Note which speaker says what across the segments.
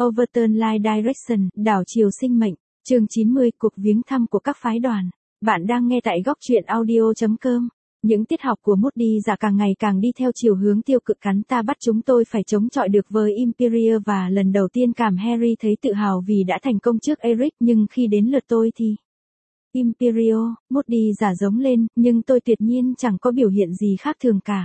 Speaker 1: Overturn Life Direction, đảo chiều sinh mệnh, chương 90, cuộc viếng thăm của các phái đoàn. Bạn đang nghe tại góc truyện audio.com. Những tiết học của Moody giả càng ngày càng đi theo chiều hướng tiêu cực, cắn ta bắt chúng tôi phải chống chọi được với Imperial, và lần đầu tiên cảm Harry thấy tự hào vì đã thành công trước Eric, nhưng khi đến lượt tôi thì... Imperial, Moody giả giống lên, nhưng tôi tuyệt nhiên chẳng có biểu hiện gì khác thường cả.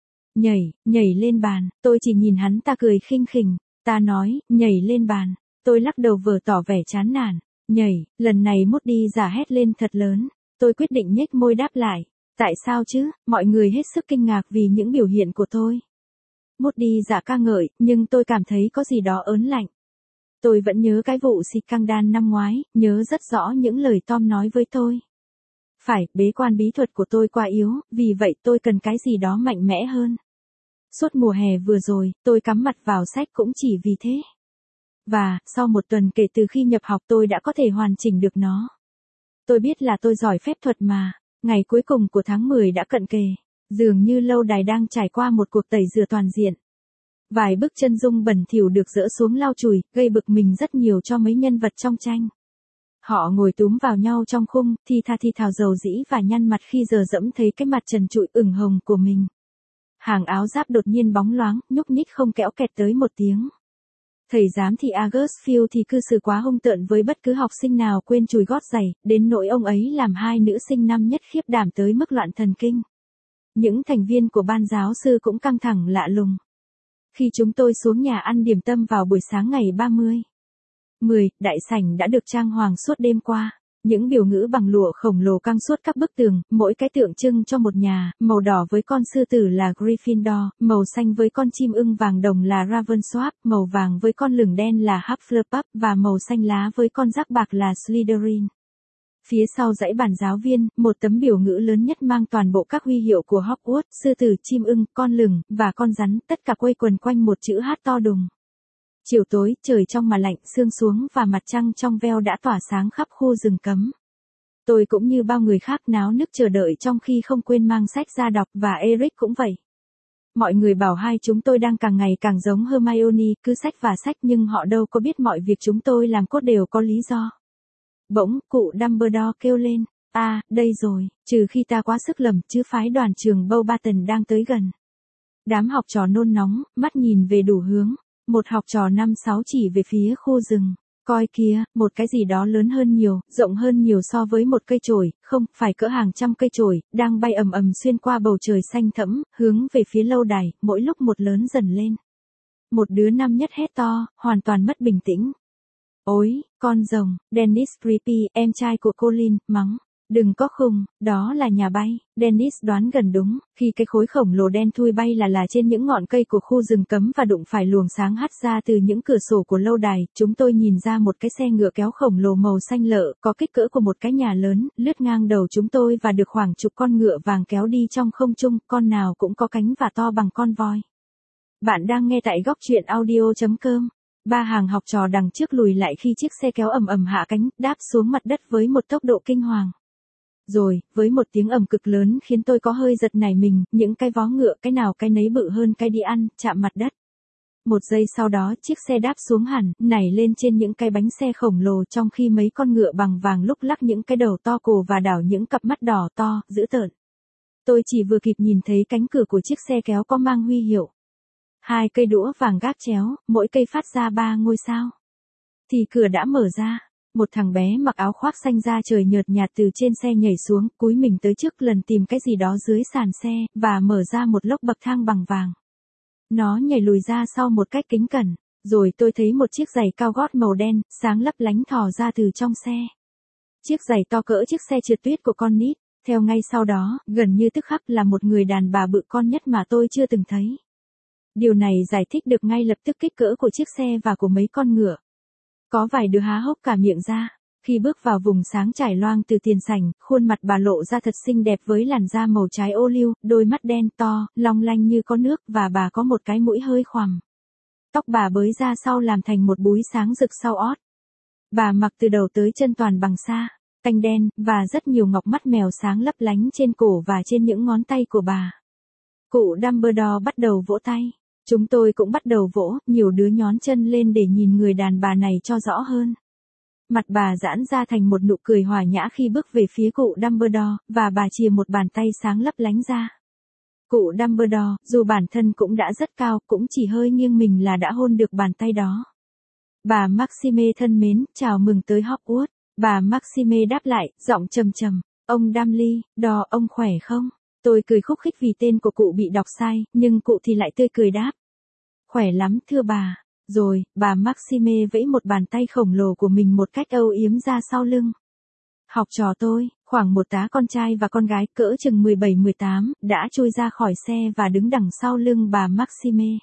Speaker 1: Nhảy lên bàn, tôi chỉ nhìn hắn ta cười khinh khỉnh. Ta nói, nhảy lên bàn. Tôi lắc đầu vừa tỏ vẻ chán nản. Lần này Moody giả hét lên thật lớn. Tôi quyết định nhếch môi đáp lại. Tại sao chứ? Mọi người hết sức kinh ngạc vì những biểu hiện của tôi. Moody giả ca ngợi, nhưng tôi cảm thấy có gì đó ớn lạnh. Tôi vẫn nhớ cái vụ xịt căng đan năm ngoái, nhớ rất rõ những lời Tom nói với tôi. Phải, bế quan bí thuật của tôi quá yếu, vì vậy tôi cần cái gì đó mạnh mẽ hơn. Suốt mùa hè vừa rồi, tôi cắm mặt vào sách cũng chỉ vì thế. Và, sau một tuần kể từ khi nhập học tôi đã có thể hoàn chỉnh được nó. Tôi biết là tôi giỏi phép thuật mà. Ngày cuối cùng của tháng 10 đã cận kề. Dường như lâu đài đang trải qua một cuộc tẩy rửa toàn diện. Vài bức chân dung bẩn thỉu được dỡ xuống lau chùi, gây bực mình rất nhiều cho mấy nhân vật trong tranh. Họ ngồi túm vào nhau trong khung, thi thào dầu dĩ và nhăn mặt khi giờ dẫm thấy cái mặt trần trụi ửng hồng của mình. Hàng áo giáp đột nhiên bóng loáng, nhúc nhích không kéo kẹt tới một tiếng. Thầy giám thị Augustfield thì cư xử quá hung tợn với bất cứ học sinh nào quên chùi gót giày, đến nỗi ông ấy làm hai nữ sinh năm nhất khiếp đảm tới mức loạn thần kinh. Những thành viên của ban giáo sư cũng căng thẳng lạ lùng. Khi chúng tôi xuống nhà ăn điểm tâm vào buổi sáng ngày 30/10, đại sảnh đã được trang hoàng suốt đêm qua. Những biểu ngữ bằng lụa khổng lồ căng suốt các bức tường, mỗi cái tượng trưng cho một nhà, màu đỏ với con sư tử là Gryffindor, màu xanh với con chim ưng vàng đồng là Ravensworth, màu vàng với con lửng đen là Hufflepuff và màu xanh lá với con dác bạc là Slytherin. Phía sau dãy bàn giáo viên, một tấm biểu ngữ lớn nhất mang toàn bộ các huy hiệu của Hogwarts, sư tử, chim ưng, con lửng, và con rắn, tất cả quây quần quanh một chữ H to đùng. Chiều tối, trời trong mà lạnh, sương xuống và mặt trăng trong veo đã tỏa sáng khắp khu rừng cấm. Tôi cũng như bao người khác náo nức chờ đợi trong khi không quên mang sách ra đọc, và Eric cũng vậy. Mọi người bảo hai chúng tôi đang càng ngày càng giống Hermione, cứ sách và sách, nhưng họ đâu có biết mọi việc chúng tôi làm cốt đều có lý do. Bỗng, cụ Dumbledore kêu lên, đây rồi, trừ khi ta quá sức lầm, chứ phái đoàn trường Beauxbaton đang tới gần. Đám học trò nôn nóng, mắt nhìn về đủ hướng. Một học trò 5-6 chỉ về phía khu rừng. Coi kìa, một cái gì đó lớn hơn nhiều, rộng hơn nhiều so với một cây chổi, không, phải cỡ hàng trăm cây chổi, đang bay ầm ầm xuyên qua bầu trời xanh thẫm, hướng về phía lâu đài, mỗi lúc một lớn dần lên. Một đứa năm nhất hét to, hoàn toàn mất bình tĩnh. Ôi, con rồng, Dennis Creepy, em trai của Colin, mắng. Đừng có khùng, đó là nhà bay. Dennis đoán gần đúng, khi cái khối khổng lồ đen thui bay là trên những ngọn cây của khu rừng cấm và đụng phải luồng sáng hắt ra từ những cửa sổ của lâu đài, chúng tôi nhìn ra một cái xe ngựa kéo khổng lồ màu xanh lợ, có kích cỡ của một cái nhà lớn, lướt ngang đầu chúng tôi và được khoảng chục con ngựa vàng kéo đi trong không trung, con nào cũng có cánh và to bằng con voi. Bạn đang nghe tại góc truyện audio.com. Ba hàng học trò đằng trước lùi lại khi chiếc xe kéo ầm ầm hạ cánh, đáp xuống mặt đất với một tốc độ kinh hoàng. Rồi, với một tiếng ầm cực lớn khiến tôi có hơi giật nảy mình, những cái vó ngựa cái nào cái nấy bự hơn cái đi ăn, chạm mặt đất. Một giây sau đó chiếc xe đáp xuống hẳn, nảy lên trên những cái bánh xe khổng lồ, trong khi mấy con ngựa bằng vàng lúc lắc những cái đầu to cổ và đảo những cặp mắt đỏ to, dữ tợn. Tôi chỉ vừa kịp nhìn thấy cánh cửa của chiếc xe kéo có mang huy hiệu. 2 cây đũa vàng gác chéo, mỗi cây phát ra 3 ngôi sao. Thì cửa đã mở ra. Một thằng bé mặc áo khoác xanh da trời nhợt nhạt từ trên xe nhảy xuống, cúi mình tới trước lần tìm cái gì đó dưới sàn xe, và mở ra một lốc bậc thang bằng vàng. Nó nhảy lùi ra sau một cách kính cẩn, rồi tôi thấy một chiếc giày cao gót màu đen, sáng lấp lánh thò ra từ trong xe. Chiếc giày to cỡ chiếc xe trượt tuyết của con nít, theo ngay sau đó, gần như tức khắc là một người đàn bà bự con nhất mà tôi chưa từng thấy. Điều này giải thích được ngay lập tức kích cỡ của chiếc xe và của mấy con ngựa. Có vài đứa há hốc cả miệng ra. Khi bước vào vùng sáng trải loang từ tiền sảnh, khuôn mặt bà lộ ra thật xinh đẹp với làn da màu trái ô liu, đôi mắt đen to, long lanh như có nước, và bà có một cái mũi hơi khoằm. Tóc bà bới ra sau làm thành một búi sáng rực sau ót. Bà mặc từ đầu tới chân toàn bằng sa, canh đen, và rất nhiều ngọc mắt mèo sáng lấp lánh trên cổ và trên những ngón tay của bà. Cụ Dumbledore bắt đầu vỗ tay. Chúng tôi cũng bắt đầu vỗ, nhiều đứa nhón chân lên để nhìn người đàn bà này cho rõ hơn. Mặt bà giãn ra thành một nụ cười hòa nhã khi bước về phía cụ Dumbledore, và bà chìa một bàn tay sáng lấp lánh ra. Cụ Dumbledore, dù bản thân cũng đã rất cao, cũng chỉ hơi nghiêng mình là đã hôn được bàn tay đó. Bà Maxime thân mến, chào mừng tới Hogwarts. Bà Maxime đáp lại, giọng trầm trầm. Ông Dumbledore, ông khỏe không? Tôi cười khúc khích vì tên của cụ bị đọc sai, nhưng cụ thì lại tươi cười đáp. Khỏe lắm thưa bà. Rồi, bà Maxime vẫy một bàn tay khổng lồ của mình một cách âu yếm ra sau lưng. Học trò tôi, khoảng một tá con trai và con gái cỡ chừng 17-18, đã trôi ra khỏi xe và đứng đằng sau lưng bà Maxime.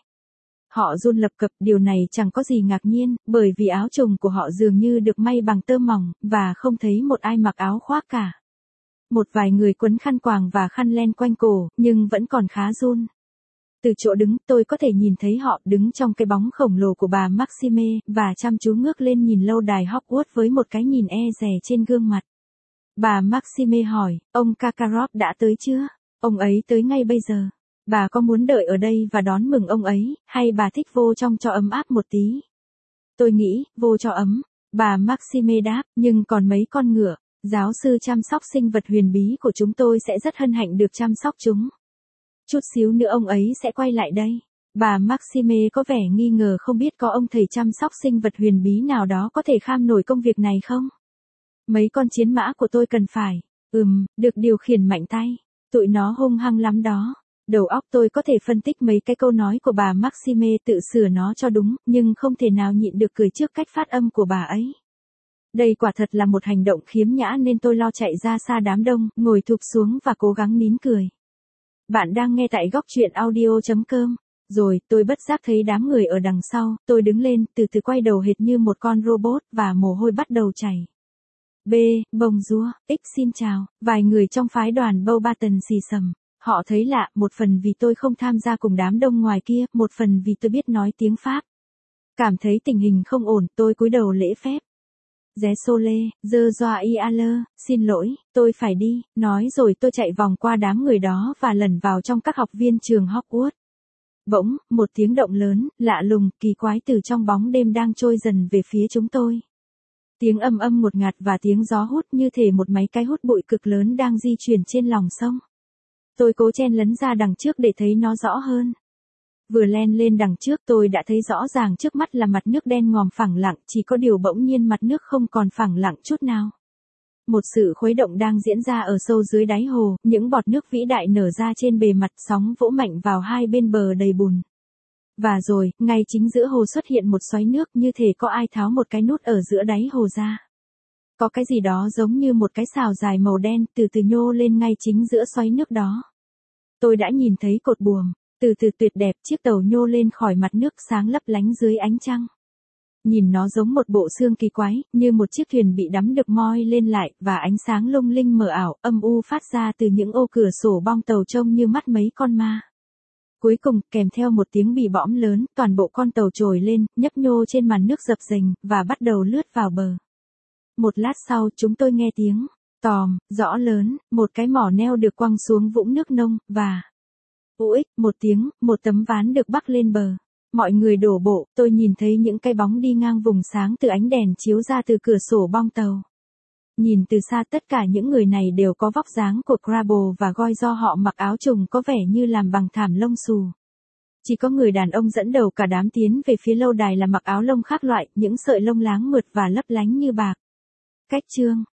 Speaker 1: Họ run lập cập, điều này chẳng có gì ngạc nhiên, bởi vì áo trùng của họ dường như được may bằng tơ mỏng, và không thấy một ai mặc áo khoác cả. Một vài người quấn khăn quàng và khăn len quanh cổ, nhưng vẫn còn khá run. Từ chỗ đứng, tôi có thể nhìn thấy họ đứng trong cái bóng khổng lồ của bà Maxime, và chăm chú ngước lên nhìn lâu đài Hogwarts với một cái nhìn e dè trên gương mặt. Bà Maxime hỏi, ông Karkaroff đã tới chưa? Ông ấy tới ngay bây giờ. Bà có muốn đợi ở đây và đón mừng ông ấy, hay bà thích vô trong cho ấm áp một tí? Tôi nghĩ, vô cho ấm. Bà Maxime đáp, nhưng còn mấy con ngựa, giáo sư chăm sóc sinh vật huyền bí của chúng tôi sẽ rất hân hạnh được chăm sóc chúng. Chút xíu nữa ông ấy sẽ quay lại đây. Bà Maxime có vẻ nghi ngờ không biết có ông thầy chăm sóc sinh vật huyền bí nào đó có thể kham nổi công việc này không? Mấy con chiến mã của tôi cần phải, được điều khiển mạnh tay. Tụi nó hung hăng lắm đó. Đầu óc tôi có thể phân tích mấy cái câu nói của bà Maxime tự sửa nó cho đúng, nhưng không thể nào nhịn được cười trước cách phát âm của bà ấy. Đây quả thật là một hành động khiếm nhã nên tôi lo chạy ra xa đám đông, ngồi thụp xuống và cố gắng nín cười. Bạn đang nghe tại góc truyện audio.com. Rồi, tôi bất giác thấy đám người ở đằng sau, tôi đứng lên, từ từ quay đầu hệt như một con robot, và mồ hôi bắt đầu chảy. Bonjour, xin chào, vài người trong phái đoàn Beauxbaton xì xầm. Họ thấy lạ, một phần vì tôi không tham gia cùng đám đông ngoài kia, một phần vì tôi biết nói tiếng Pháp. Cảm thấy tình hình không ổn, tôi cúi đầu lễ phép. Désolé, je dois y aller, xin lỗi, tôi phải đi, nói rồi tôi chạy vòng qua đám người đó và lẩn vào trong các học viên trường Hogwarts. Bỗng, một tiếng động lớn, lạ lùng, kỳ quái từ trong bóng đêm đang trôi dần về phía chúng tôi. Tiếng âm ngột ngạt và tiếng gió hút như thể một máy cái hút bụi cực lớn đang di chuyển trên lòng sông. Tôi cố chen lấn ra đằng trước để thấy nó rõ hơn. Vừa len lên đằng trước tôi đã thấy rõ ràng trước mắt là mặt nước đen ngòm phẳng lặng, chỉ có điều bỗng nhiên mặt nước không còn phẳng lặng chút nào. Một sự khuấy động đang diễn ra ở sâu dưới đáy hồ, những bọt nước vĩ đại nở ra trên bề mặt, sóng vỗ mạnh vào hai bên bờ đầy bùn. Và rồi, ngay chính giữa hồ xuất hiện một xoáy nước như thể có ai tháo một cái nút ở giữa đáy hồ ra. Có cái gì đó giống như một cái sào dài màu đen từ từ nhô lên ngay chính giữa xoáy nước đó. Tôi đã nhìn thấy cột buồm, từ từ tuyệt đẹp, chiếc tàu nhô lên khỏi mặt nước sáng lấp lánh dưới ánh trăng. Nhìn nó giống một bộ xương kỳ quái, như một chiếc thuyền bị đắm được moi lên lại, và ánh sáng lung linh mờ ảo, âm u phát ra từ những ô cửa sổ bong tàu trông như mắt mấy con ma. Cuối cùng, kèm theo một tiếng bì bõm lớn, toàn bộ con tàu trồi lên, nhấp nhô trên màn nước dập dềnh, và bắt đầu lướt vào bờ. Một lát sau, chúng tôi nghe tiếng tòm, rõ lớn, một cái mỏ neo được quăng xuống vũng nước nông, và một tiếng, một tấm ván được bắc lên bờ. Mọi người đổ bộ, tôi nhìn thấy những cái bóng đi ngang vùng sáng từ ánh đèn chiếu ra từ cửa sổ bong tàu. Nhìn từ xa tất cả những người này đều có vóc dáng của Crabble và Goyle do họ mặc áo trùng có vẻ như làm bằng thảm lông xù. Chỉ có người đàn ông dẫn đầu cả đám tiến về phía lâu đài là mặc áo lông khác loại, những sợi lông láng mượt và lấp lánh như bạc. Cách chương